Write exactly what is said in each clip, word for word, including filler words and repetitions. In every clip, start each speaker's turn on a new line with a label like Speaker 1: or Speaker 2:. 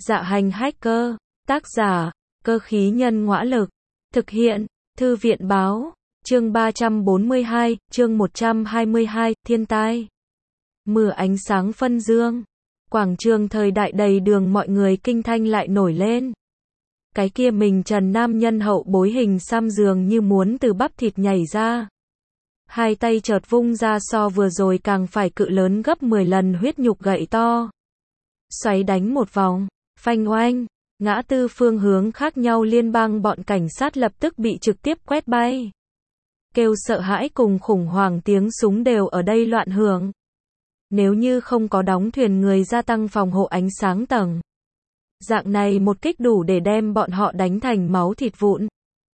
Speaker 1: Dạ hành hacker, tác giả, cơ khí nhân ngõa lực, thực hiện, thư viện báo, chương ba trăm bốn mươi hai, chương một trăm hai mươi hai, thiên tai. Mưa ánh sáng phân dương, quảng trường thời đại đầy đường mọi người kinh thanh lại nổi lên. Cái kia mình trần nam nhân hậu bối hình xăm dường như muốn từ bắp thịt nhảy ra. Hai tay chợt vung ra so vừa rồi càng phải cự lớn gấp mười lần huyết nhục gậy to. Xoáy đánh một vòng, phanh oanh, ngã tư phương hướng khác nhau liên bang bọn cảnh sát lập tức bị trực tiếp quét bay. Kêu sợ hãi cùng khủng hoảng tiếng súng đều ở đây loạn hưởng. Nếu như không có đóng thuyền người gia tăng phòng hộ ánh sáng tầng. Dạng này một kích đủ để đem bọn họ đánh thành máu thịt vụn.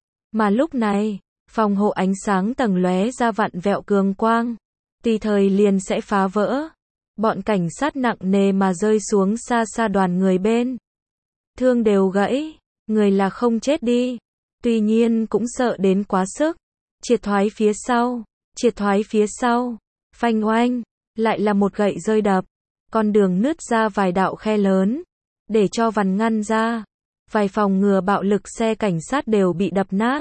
Speaker 1: Mà lúc này, phòng hộ ánh sáng tầng lóe ra vặn vẹo cường quang. Tùy thời liền sẽ phá vỡ. Bọn cảnh sát nặng nề mà rơi xuống xa xa đoàn người bên. Thương đều gãy, người là không chết đi. Tuy nhiên cũng sợ đến quá sức. Triệt thoái phía sau, triệt thoái phía sau, phanh oanh, lại là một gậy rơi đập. Con đường nứt ra vài đạo khe lớn, để cho vằn ngăn ra. Vài phòng ngừa bạo lực xe cảnh sát đều bị đập nát.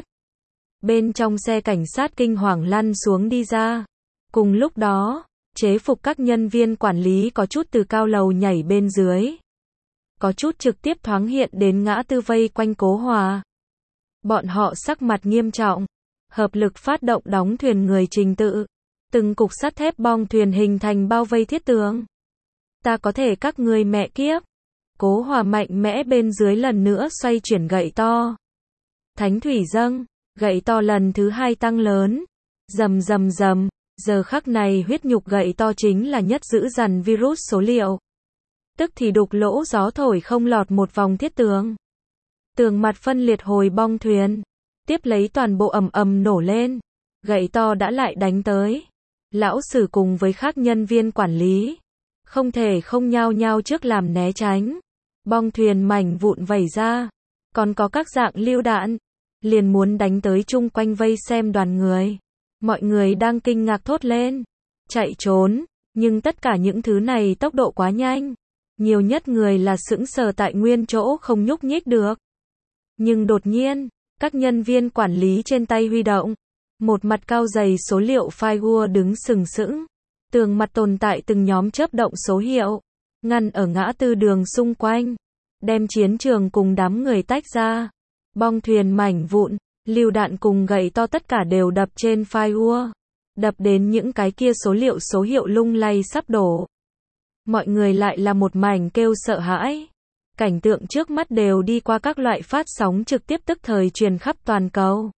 Speaker 1: Bên trong xe cảnh sát kinh hoàng lăn xuống đi ra. Cùng lúc đó, chế phục các nhân viên quản lý có chút từ cao lầu nhảy bên dưới. Có chút trực tiếp thoáng hiện đến ngã tư vây quanh Cố Hòa. Bọn họ sắc mặt nghiêm trọng. Hợp lực phát động đóng thuyền người trình tự. Từng cục sắt thép bong thuyền hình thành bao vây thiết tường. Ta có thể các ngươi mẹ kiếp. Cố Hòa mạnh mẽ bên dưới lần nữa xoay chuyển gậy to. Thánh thủy dâng, gậy to lần thứ hai tăng lớn. Rầm rầm rầm, giờ khắc này huyết nhục gậy to chính là nhất giữ dằn virus số liệu. Tức thì đục lỗ gió thổi không lọt một vòng thiết tường. Tường mặt phân liệt hồi bong thuyền. Tiếp lấy toàn bộ ầm ầm nổ lên. Gậy to đã lại đánh tới. Lão Sử cùng với các nhân viên quản lý. Không thể không nhao nhao trước làm né tránh. Bong thuyền mảnh vụn vẩy ra. Còn có các dạng lưu đạn. Liền muốn đánh tới chung quanh vây xem đoàn người. Mọi người đang kinh ngạc thốt lên. Chạy trốn. Nhưng tất cả những thứ này tốc độ quá nhanh. Nhiều nhất người là sững sờ tại nguyên chỗ không nhúc nhích được. Nhưng đột nhiên, các nhân viên quản lý trên tay huy động. Một mặt cao dày số liệu firewall đứng sừng sững. Tường mặt tồn tại từng nhóm chớp động số hiệu. Ngăn ở ngã tư đường xung quanh. Đem chiến trường cùng đám người tách ra. Bong thuyền mảnh vụn, lưu đạn cùng gậy to tất cả đều đập trên firewall. Đập đến những cái kia số liệu số hiệu lung lay sắp đổ. Mọi người lại là một mảnh kêu sợ hãi. Cảnh tượng trước mắt đều đi qua các loại phát sóng trực tiếp tức thời truyền khắp toàn cầu.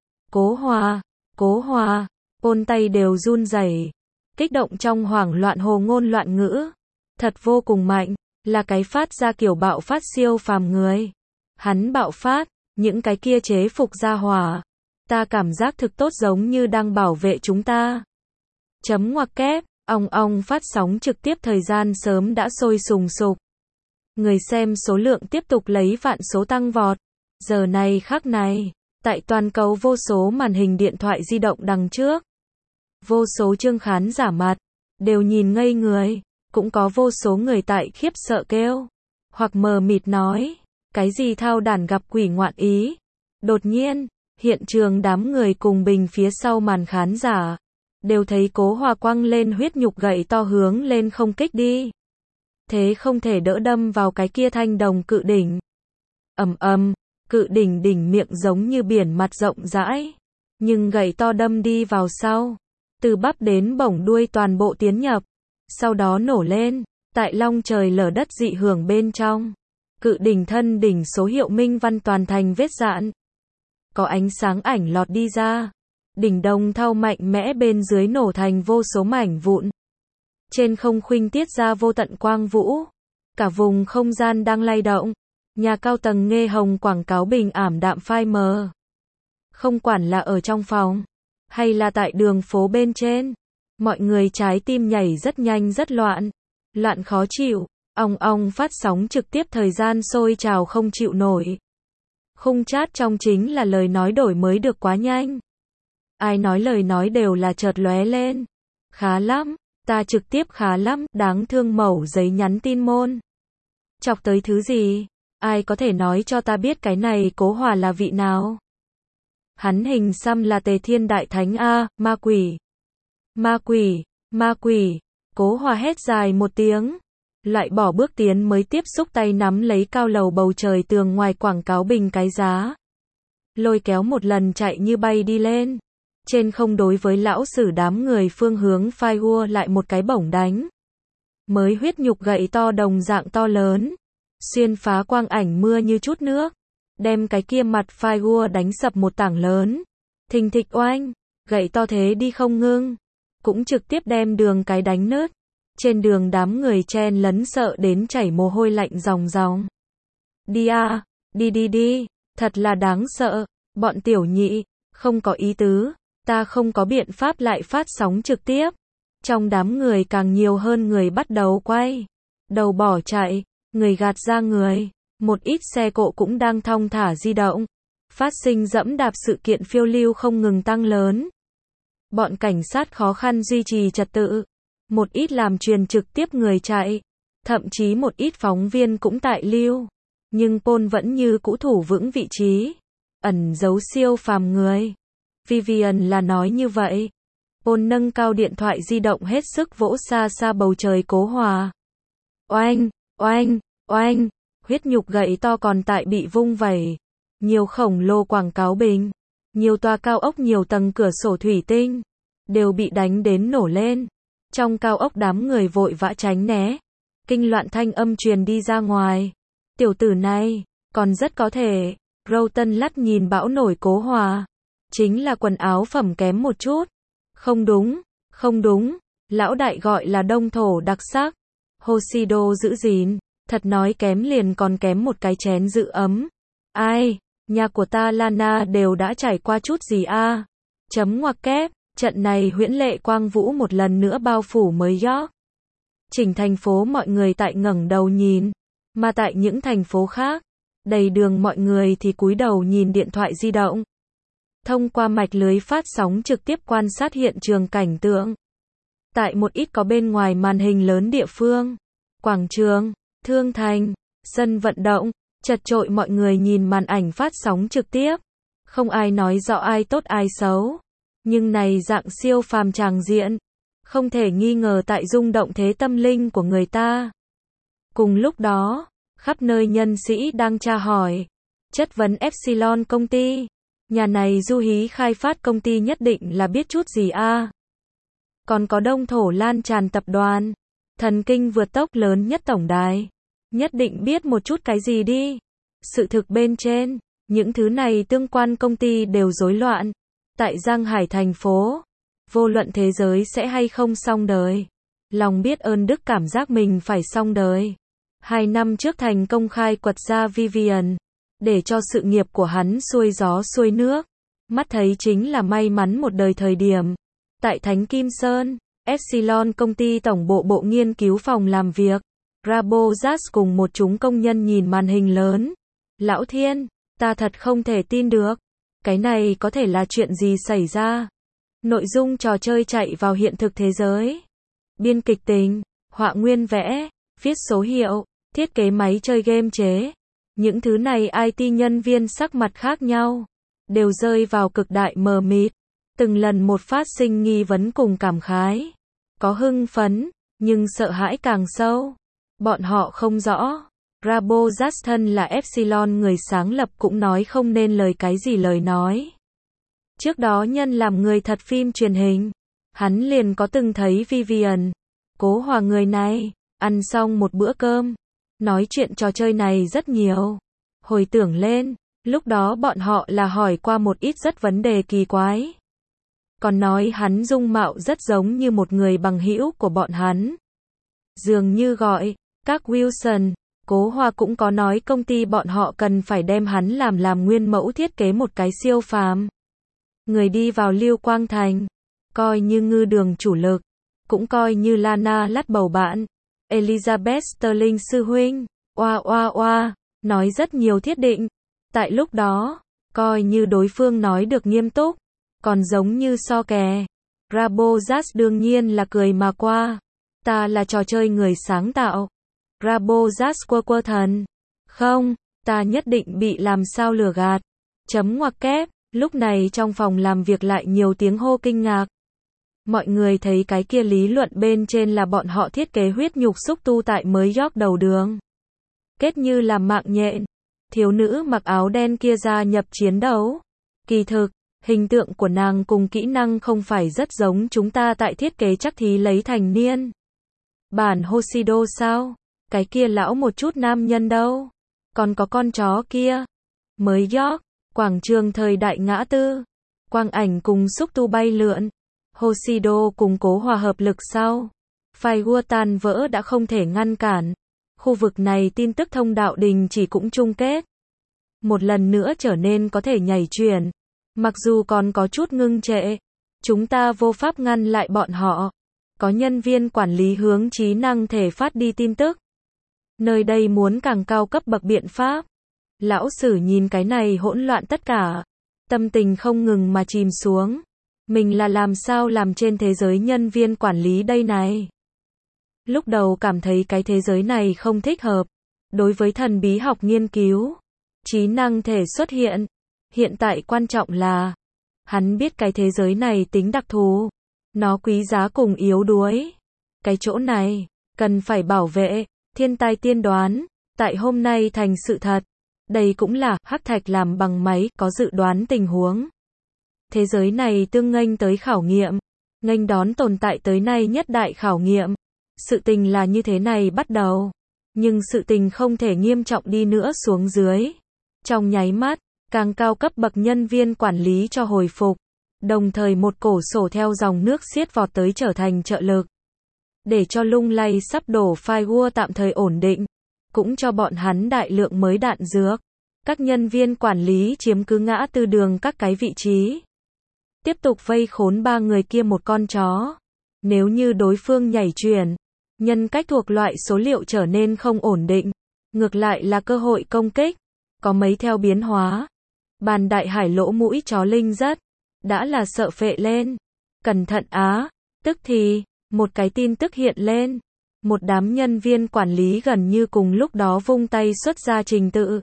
Speaker 1: Cố Hòa, Cố Hòa, ôn tay đều run rẩy, kích động trong hoảng loạn hồ ngôn loạn ngữ. Thật vô cùng mạnh, là cái phát ra kiểu bạo phát siêu phàm người. Hắn bạo phát, những cái kia chế phục ra hỏa. Ta cảm giác thực tốt giống như đang bảo vệ chúng ta. Chấm ngoặc kép, ong ong phát sóng trực tiếp thời gian sớm đã sôi sùng sục. Người xem số lượng tiếp tục lấy vạn số tăng vọt. Giờ này khắc này, tại toàn cầu vô số màn hình điện thoại di động đằng trước. Vô số chương khán giả mặt, đều nhìn ngây người. Cũng có vô số người tại khiếp sợ kêu. Hoặc mờ mịt nói, cái gì thao đản gặp quỷ ngoạn ý. Đột nhiên, hiện trường đám người cùng bình phía sau màn khán giả. Đều thấy Cố Hòa quăng lên huyết nhục gậy to hướng lên không kích đi. Thế không thể đỡ đâm vào cái kia thanh đồng cự đỉnh. Ầm ầm, cự đỉnh đỉnh miệng giống như biển mặt rộng rãi. Nhưng gậy to đâm đi vào sau. Từ bắp đến bổng đuôi toàn bộ tiến nhập. Sau đó nổ lên, tại long trời lở đất dị hưởng bên trong. Cự đỉnh thân đỉnh số hiệu minh văn toàn thành vết dạn. Có ánh sáng ảnh lọt đi ra. Đỉnh đồng thau mạnh mẽ bên dưới nổ thành vô số mảnh vụn. Trên không khuynh tiết ra vô tận quang vũ. Cả vùng không gian đang lay động. Nhà cao tầng nghe hồng quảng cáo bình ảm đạm phai mờ. Không quản là ở trong phòng, hay là tại đường phố bên trên. Mọi người trái tim nhảy rất nhanh rất loạn. Loạn khó chịu. Ong ong phát sóng trực tiếp thời gian sôi trào không chịu nổi. Khung chat trong chính là lời nói đổi mới được quá nhanh. Ai nói lời nói đều là chợt lóe lên. Khá lắm, ta trực tiếp khá lắm, đáng thương mẩu giấy nhắn tin môn. Chọc tới thứ gì? Ai có thể nói cho ta biết cái này Cố Hòa là vị nào? Hắn hình xăm là Tề Thiên Đại Thánh a, ma quỷ. Ma quỷ, ma quỷ. Cố Hòa hét dài một tiếng, lại bỏ bước tiến mới tiếp xúc tay nắm lấy cao lầu bầu trời tường ngoài quảng cáo bình cái giá. Lôi kéo một lần chạy như bay đi lên. Trên không đối với lão sử đám người phương hướng Firewall lại một cái bổng đánh. Mới huyết nhục gậy to đồng dạng to lớn. Xuyên phá quang ảnh mưa như chút nước. Đem cái kia mặt Firewall đánh sập một tảng lớn. Thình thịch oanh, gậy to thế đi không ngưng. Cũng trực tiếp đem đường cái đánh nứt. Trên đường đám người chen lấn sợ đến chảy mồ hôi lạnh ròng ròng. Đi à, đi đi đi, thật là đáng sợ, bọn tiểu nhị, không có ý tứ, ta không có biện pháp lại phát sóng trực tiếp. Trong đám người càng nhiều hơn người bắt đầu quay, đầu bỏ chạy, người gạt ra người, một ít xe cộ cũng đang thong thả di động. Phát sinh dẫm đạp sự kiện phiêu lưu không ngừng tăng lớn. Bọn cảnh sát khó khăn duy trì trật tự. Một ít làm truyền trực tiếp người chạy, thậm chí một ít phóng viên cũng tại lưu, nhưng Paul vẫn như cũ thủ vững vị trí, ẩn giấu siêu phàm người. Vivian là nói như vậy. Paul nâng cao điện thoại di động hết sức vỗ xa xa bầu trời Cố Hòa. Oanh, oanh, oanh, huyết nhục gậy to còn tại bị vung vẩy, nhiều khổng lồ quảng cáo bình, nhiều tòa cao ốc nhiều tầng cửa sổ thủy tinh, đều bị đánh đến nổ lên. Trong cao ốc đám người vội vã tránh né. Kinh loạn thanh âm truyền đi ra ngoài. Tiểu tử này, còn rất có thể. Rowton lắt nhìn bão nổi Cố Hòa. Chính là quần áo phẩm kém một chút. Không đúng, không đúng. Lão đại gọi là đông thổ đặc sắc. Hoshido giữ gìn. Thật nói kém liền còn kém một cái chén giữ ấm. Ai, nhà của ta Lana đều đã trải qua chút gì a? Chấm ngoặc kép. Trận này huyễn lệ quang vũ một lần nữa bao phủ mới York. Chỉnh thành phố mọi người tại ngẩng đầu nhìn, mà tại những thành phố khác, đầy đường mọi người thì cúi đầu nhìn điện thoại di động. Thông qua mạch lưới phát sóng trực tiếp quan sát hiện trường cảnh tượng. Tại một ít có bên ngoài màn hình lớn địa phương, quảng trường, thương thành, sân vận động, chật chội mọi người nhìn màn ảnh phát sóng trực tiếp. Không ai nói rõ ai tốt ai xấu. Nhưng này dạng siêu phàm tràng diện, không thể nghi ngờ tại rung động thế tâm linh của người ta. Cùng lúc đó, khắp nơi nhân sĩ đang tra hỏi, chất vấn Epsilon công ty. Nhà này du hí khai phát công ty nhất định là biết chút gì a? Còn có đông thổ lan tràn tập đoàn, thần kinh vượt tốc lớn nhất tổng đài. Nhất định biết một chút cái gì đi. Sự thực bên trên, những thứ này tương quan công ty đều rối loạn. Tại Giang Hải thành phố, vô luận thế giới sẽ hay không xong đời. Lòng biết ơn đức cảm giác mình phải xong đời. Hai năm trước thành công khai quật ra Vivian, để cho sự nghiệp của hắn xuôi gió xuôi nước. Mắt thấy chính là may mắn một đời thời điểm. Tại Thánh Kim Sơn, Epsilon công ty tổng bộ bộ nghiên cứu phòng làm việc. Rabojaz cùng một chúng công nhân nhìn màn hình lớn. Lão Thiên, ta thật không thể tin được. Cái này có thể là chuyện gì xảy ra? Nội dung trò chơi chạy vào hiện thực thế giới. Biên kịch tình, họa nguyên vẽ, viết số hiệu, thiết kế máy chơi game chế. Những thứ này i tê nhân viên sắc mặt khác nhau, đều rơi vào cực đại mờ mịt. Từng lần một phát sinh nghi vấn cùng cảm khái. Có hưng phấn, nhưng sợ hãi càng sâu. Bọn họ không rõ. Rabojaz thân là Epsilon người sáng lập cũng nói không nên lời cái gì lời nói. Trước đó nhân làm người thật phim truyền hình, hắn liền có từng thấy Vivian, Cố Hòa người này, ăn xong một bữa cơm, nói chuyện trò chơi này rất nhiều. Hồi tưởng lên, lúc đó bọn họ là hỏi qua một ít rất vấn đề kỳ quái. Còn nói hắn dung mạo rất giống như một người bằng hữu của bọn hắn. Dường như gọi, các Wilson. Cố Hòa cũng có nói công ty bọn họ cần phải đem hắn làm làm nguyên mẫu thiết kế một cái siêu phàm. Người đi vào Lưu Quang Thành, coi như ngư đường chủ lực, cũng coi như Lana lắt bầu bạn. Elizabeth Sterling sư huynh, oa oa oa, nói rất nhiều thiết định. Tại lúc đó, coi như đối phương nói được nghiêm túc, còn giống như so kè. Rabojaz đương nhiên là cười mà qua. Ta là trò chơi người sáng tạo. Rabojat quơ quơ thần. Không, ta nhất định bị làm sao lừa gạt. Chấm ngoặc kép, lúc này trong phòng làm việc lại nhiều tiếng hô kinh ngạc. Mọi người thấy cái kia lý luận bên trên là bọn họ thiết kế huyết nhục xúc tu tại mới York đầu đường. Kết như làm mạng nhện. Thiếu nữ mặc áo đen kia gia nhập chiến đấu. Kỳ thực, hình tượng của nàng cùng kỹ năng không phải rất giống chúng ta tại thiết kế chắc thí lấy thành niên. Bản Hoshido sao? Cái kia lão một chút nam nhân đâu? Còn có con chó kia. Mới York, quảng trường thời đại ngã tư. Quang ảnh cùng xúc tu bay lượn. Hoshido cùng Cố Hòa hợp lực sau. Firewall tan vỡ đã không thể ngăn cản. Khu vực này tin tức thông đạo đình chỉ cũng chung kết. Một lần nữa trở nên có thể nhảy chuyển. Mặc dù còn có chút ngưng trệ. Chúng ta vô pháp ngăn lại bọn họ. Có nhân viên quản lý hướng trí năng thể phát đi tin tức. Nơi đây muốn càng cao cấp bậc biện pháp. Lão sử nhìn cái này hỗn loạn tất cả. Tâm tình không ngừng mà chìm xuống. Mình là làm sao làm trên thế giới nhân viên quản lý đây này. Lúc đầu cảm thấy cái thế giới này không thích hợp. Đối với thần bí học nghiên cứu. Trí năng thể xuất hiện. Hiện tại quan trọng là. Hắn biết cái thế giới này tính đặc thù. Nó quý giá cùng yếu đuối. Cái chỗ này. Cần phải bảo vệ. Thiên tai tiên đoán. Tại hôm nay thành sự thật. Đây cũng là hắc thạch làm bằng máy có dự đoán tình huống. Thế giới này tương nghênh tới khảo nghiệm. Nghênh đón tồn tại tới nay nhất đại khảo nghiệm. Sự tình là như thế này bắt đầu. Nhưng sự tình không thể nghiêm trọng đi nữa xuống dưới. Trong nháy mắt, càng cao cấp bậc nhân viên quản lý cho hồi phục. Đồng thời một cổ sổ theo dòng nước xiết vọt tới trở thành trợ lực. Để cho lung lay sắp đổ firewall tạm thời ổn định. Cũng cho bọn hắn đại lượng mới đạn dược. Các nhân viên quản lý chiếm cứ ngã tư đường các cái vị trí. Tiếp tục vây khốn ba người kia một con chó. Nếu như đối phương nhảy chuyển, nhân cách thuộc loại số liệu trở nên không ổn định. Ngược lại là cơ hội công kích. Có mấy theo biến hóa. Bàn đại hải lỗ mũi chó linh rất. Đã là sợ phệ lên. Cẩn thận á. Tức thì, một cái tin tức hiện lên. Một đám nhân viên quản lý gần như cùng lúc đó vung tay xuất ra trình tự.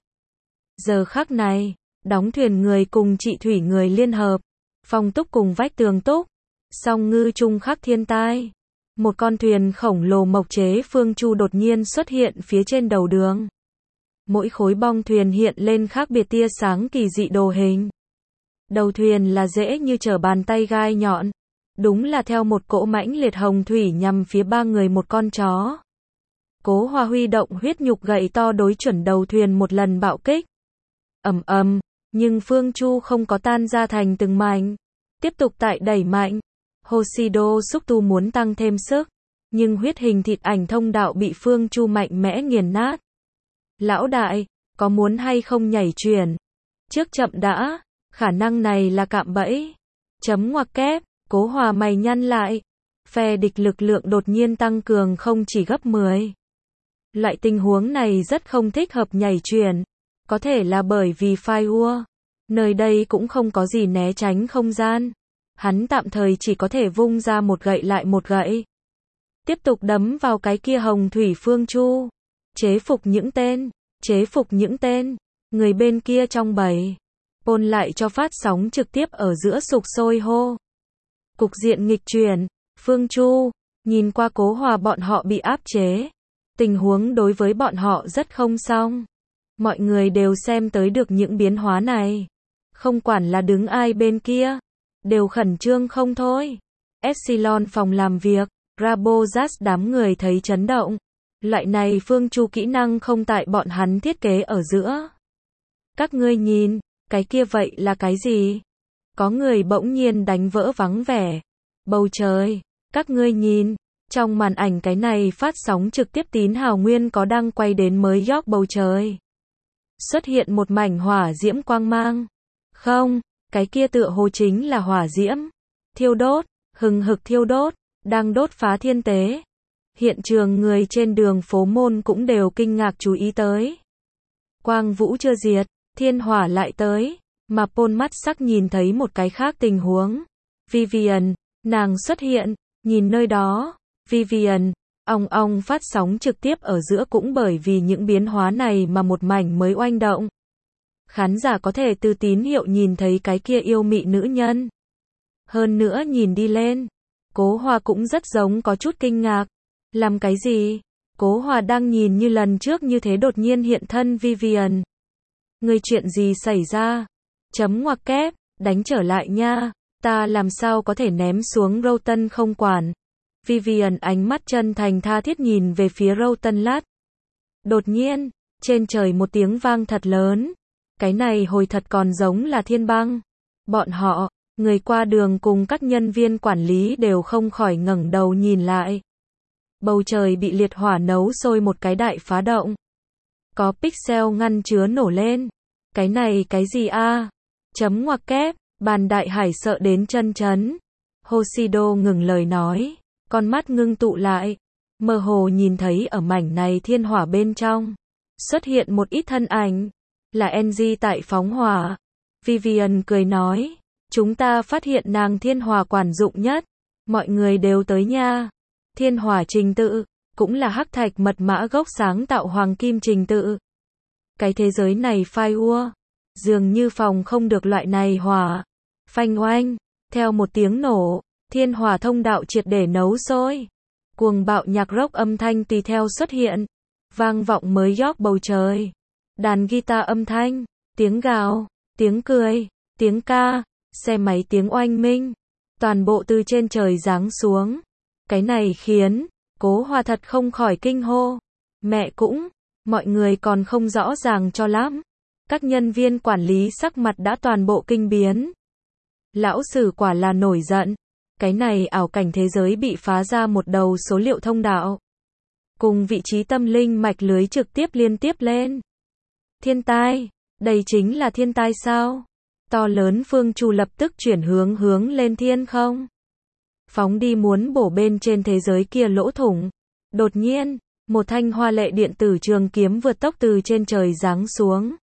Speaker 1: Giờ khắc này, đóng thuyền người cùng trị thủy người liên hợp. Phong túc cùng vách tường túc. Song ngư chung khắc thiên tai. Một con thuyền khổng lồ mộc chế phương chu đột nhiên xuất hiện phía trên đầu đường. Mỗi khối bong thuyền hiện lên khác biệt tia sáng kỳ dị đồ hình. Đầu thuyền là dễ như trở bàn tay gai nhọn. Đúng là theo một cỗ mãnh liệt hồng thủy nhằm phía ba người một con chó. Cố Hòa huy động huyết nhục gậy to đối chuẩn đầu thuyền một lần bạo kích. Ầm ầm, nhưng phương chu không có tan ra thành từng mảnh. Tiếp tục tại đẩy mạnh. Hoshido xúc tu muốn tăng thêm sức. Nhưng huyết hình thịt ảnh thông đạo bị phương chu mạnh mẽ nghiền nát. Lão đại, có muốn hay không nhảy chuyển? Trước chậm đã, khả năng này là cạm bẫy. Chấm ngoặc kép, Cố Hòa mày nhăn lại. Phe địch lực lượng đột nhiên tăng cường không chỉ gấp mười. Loại tình huống này rất không thích hợp nhảy chuyển. Có thể là bởi vì firewall. Nơi đây cũng không có gì né tránh không gian. Hắn tạm thời chỉ có thể vung ra một gậy lại một gậy. Tiếp tục đấm vào cái kia hồng thủy phương chu. Chế phục những tên. Chế phục những tên. Người bên kia trong bầy. Ôn lại cho phát sóng trực tiếp ở giữa sục sôi hô. Cục diện nghịch chuyển. Phương chu. Nhìn qua Cố Hòa bọn họ bị áp chế. Tình huống đối với bọn họ rất không xong. Mọi người đều xem tới được những biến hóa này. Không quản là đứng ai bên kia. Đều khẩn trương không thôi. Epsilon phòng làm việc. Rabojat đám người thấy chấn động. Loại này phương chu kỹ năng không tại bọn hắn thiết kế ở giữa. Các ngươi nhìn, cái kia vậy là cái gì? Có người bỗng nhiên đánh vỡ vắng vẻ. Bầu trời, các ngươi nhìn, trong màn ảnh cái này phát sóng trực tiếp tín hào nguyên có đăng quay đến mới York bầu trời. Xuất hiện một mảnh hỏa diễm quang mang. Không, cái kia tựa hồ chính là hỏa diễm. Thiêu đốt, hừng hực thiêu đốt, đang đốt phá thiên tế. Hiện trường người trên đường phố môn cũng đều kinh ngạc chú ý tới. Quang vũ chưa diệt, thiên hỏa lại tới. Mà Paul mắt sắc nhìn thấy một cái khác tình huống. Vivian, nàng xuất hiện, nhìn nơi đó. Vivian, Ong ong phát sóng trực tiếp ở giữa cũng bởi vì những biến hóa này mà một mảnh mới oanh động. Khán giả có thể từ tín hiệu nhìn thấy cái kia yêu mị nữ nhân. Hơn nữa nhìn đi lên, Cố Hòa cũng rất giống có chút kinh ngạc. Làm cái gì? Cố Hòa đang nhìn như lần trước như thế đột nhiên hiện thân Vivian. Người chuyện gì xảy ra? Chấm ngoặc kép, đánh trở lại nha. Ta làm sao có thể ném xuống Roten không quản. Vivian ánh mắt chân thành tha thiết nhìn về phía Rotenlat. Đột nhiên, trên trời một tiếng vang thật lớn. Cái này hồi thật còn giống là thiên băng. Bọn họ, người qua đường cùng các nhân viên quản lý đều không khỏi ngẩng đầu nhìn lại. Bầu trời bị liệt hỏa nấu sôi một cái đại phá động. Có pixel ngăn chứa nổ lên. Cái này cái gì a? Chấm ngoặc kép, bàn đại hải sợ đến chân chấn. Hoshido ngừng lời nói, con mắt ngưng tụ lại. Mơ hồ nhìn thấy ở mảnh này thiên hỏa bên trong. Xuất hiện một ít thân ảnh. Là Engie tại phóng hỏa. Vivian cười nói, chúng ta phát hiện nàng thiên hỏa quản dụng nhất. Mọi người đều tới nha. Thiên hỏa trình tự, cũng là hắc thạch mật mã gốc sáng tạo hoàng kim trình tự. Cái thế giới này phai ua, dường như phòng không được loại này hỏa. Phanh oanh, theo một tiếng nổ, thiên hỏa thông đạo triệt để nấu sôi. Cuồng bạo nhạc rock âm thanh tùy theo xuất hiện, vang vọng mới York bầu trời. Đàn guitar âm thanh, tiếng gào, tiếng cười, tiếng ca, xe máy tiếng oanh minh, toàn bộ từ trên trời giáng xuống. Cái này khiến Cố Hòa thật không khỏi kinh hô. Mẹ cũng, mọi người còn không rõ ràng cho lắm. Các nhân viên quản lý sắc mặt đã toàn bộ kinh biến. Lão sử quả là nổi giận. Cái này ảo cảnh thế giới bị phá ra một đầu số liệu thông đạo. Cùng vị trí tâm linh mạch lưới trực tiếp liên tiếp lên. Thiên tai, đây chính là thiên tai sao? To lớn phương chu lập tức chuyển hướng hướng lên thiên không. Phóng đi muốn bổ bên trên thế giới kia lỗ thủng. Đột nhiên, một thanh hoa lệ điện tử trường kiếm vượt tốc từ trên trời giáng xuống.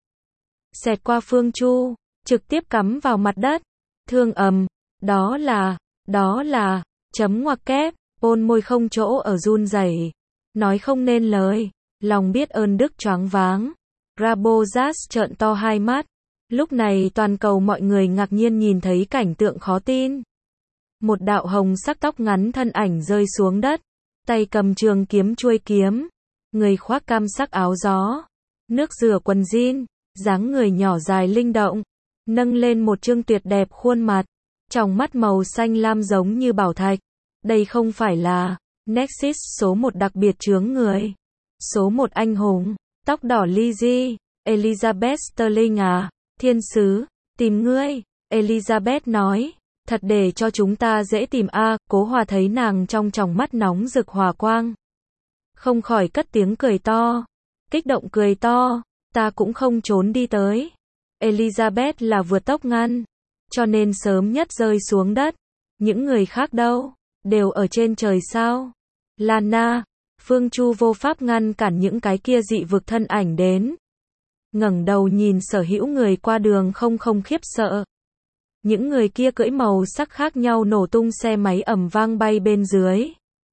Speaker 1: Xẹt qua phương chu, trực tiếp cắm vào mặt đất. Thương ầm, đó là, đó là, chấm ngoặc kép, Paul môi không chỗ ở run rẩy, nói không nên lời, lòng biết ơn đức choáng váng. Rabozas trợn to hai mắt. Lúc này toàn cầu mọi người ngạc nhiên nhìn thấy cảnh tượng khó tin. Một đạo hồng sắc tóc ngắn thân ảnh rơi xuống đất, tay cầm trường kiếm chuôi kiếm, người khoác cam sắc áo gió, nước rửa quần jean, dáng người nhỏ dài linh động, nâng lên một trương tuyệt đẹp khuôn mặt, tròng mắt màu xanh lam giống như bảo thạch. Đây không phải là Nexus số một đặc biệt chướng người, số một anh hùng, tóc đỏ Lizzie, Elizabeth Sterling à, thiên sứ, tìm ngươi, Elizabeth nói. Thật để cho chúng ta dễ tìm a. À, Cố Hòa thấy nàng trong tròng mắt nóng rực hỏa quang, không khỏi cất tiếng cười to, kích động cười to, ta cũng không trốn đi tới. Elizabeth là vượt tốc ngăn, cho nên sớm nhất rơi xuống đất. Những người khác đâu, đều ở trên trời sao? Lana, Phương Chu vô pháp ngăn cản những cái kia dị vực thân ảnh đến. Ngẩng đầu nhìn sở hữu người qua đường không không khiếp sợ. Những người kia cưỡi màu sắc khác nhau nổ tung xe máy ầm vang bay bên dưới.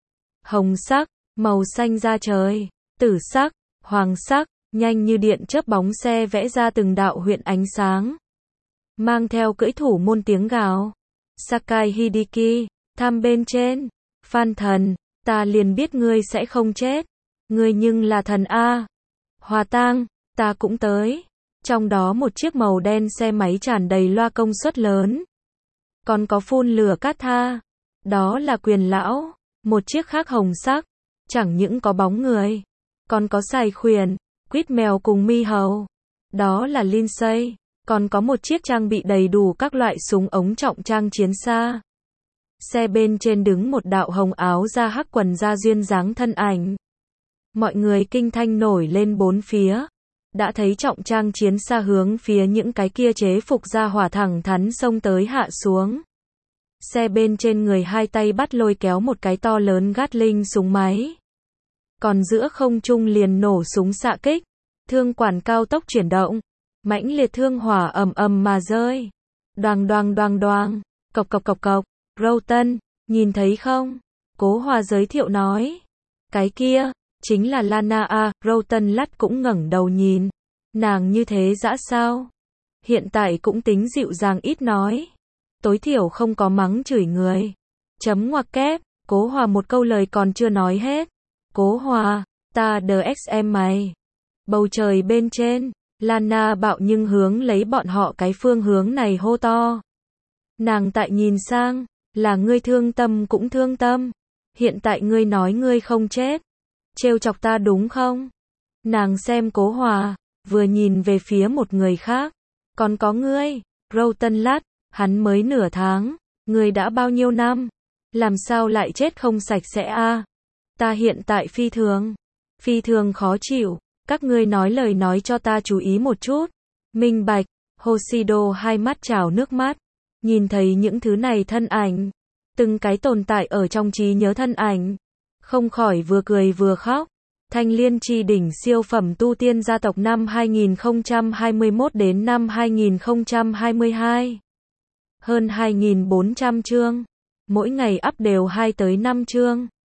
Speaker 1: Hồng sắc, màu xanh da trời, tử sắc, hoàng sắc, nhanh như điện chớp bóng xe vẽ ra từng đạo huyện ánh sáng. Mang theo cưỡi thủ môn tiếng gào. Sakai Hideki, tham bên trên. Phan thần, ta liền biết ngươi sẽ không chết. Ngươi nhưng là thần A. Hòa tang, ta cũng tới. Trong đó một chiếc màu đen xe máy tràn đầy loa công suất lớn. Còn có phun lửa cát tha. Đó là Quyền lão. Một chiếc khác hồng sắc. Chẳng những có bóng người. Còn có Sài Khuyển, Quýt mèo cùng Mi hầu. Đó là Lindsay. Còn có một chiếc trang bị đầy đủ các loại súng ống trọng trang chiến xa. Xe bên trên đứng một đạo hồng áo da hắc quần da duyên dáng thân ảnh. Mọi người kinh thanh nổi lên bốn phía. Đã thấy trọng trang chiến xa hướng phía những cái kia chế phục ra hỏa thẳng thắn xông tới hạ xuống. Xe bên trên người hai tay bắt lôi kéo một cái to lớn Gatling súng máy. Còn giữa không trung liền nổ súng xạ kích. Thương quản cao tốc chuyển động. Mãnh liệt thương hỏa ầm ầm mà rơi. Đoàng đoàng đoàng đoàng. Cộc cộc cộc cộc. Roten, nhìn thấy không? Cố Hòa giới thiệu nói. Cái kia, chính là Lana à, Rotenlatt cũng ngẩng đầu nhìn. Nàng như thế dã sao? Hiện tại cũng tính dịu dàng ít nói. Tối thiểu không có mắng chửi người. Chấm ngoặc kép, Cố Hòa một câu lời còn chưa nói hết. Cố Hòa, ta đờ ét em mày. Bầu trời bên trên, Lana bạo nhưng hướng lấy bọn họ cái phương hướng này hô to. Nàng tại nhìn sang, là ngươi thương tâm cũng thương tâm. Hiện tại ngươi nói ngươi không chết. Trêu chọc ta đúng không? Nàng xem Cố Hòa, vừa nhìn về phía một người khác. Còn có ngươi, Rotenlatt, hắn mới nửa tháng, ngươi đã bao nhiêu năm? Làm sao lại chết không sạch sẽ a? À? Ta hiện tại phi thường, phi thường khó chịu, các ngươi nói lời nói cho ta chú ý một chút. Minh bạch, Hoshido hai mắt trào nước mắt, nhìn thấy những thứ này thân ảnh, từng cái tồn tại ở trong trí nhớ thân ảnh, không khỏi vừa cười vừa khóc. Thanh Liên Chi đỉnh siêu phẩm tu tiên gia tộc năm hai nghìn không trăm hai mươi mốt đến năm hai nghìn không trăm hai mươi hai. Hơn hai nghìn bốn trăm chương, mỗi ngày up đều hai tới năm chương.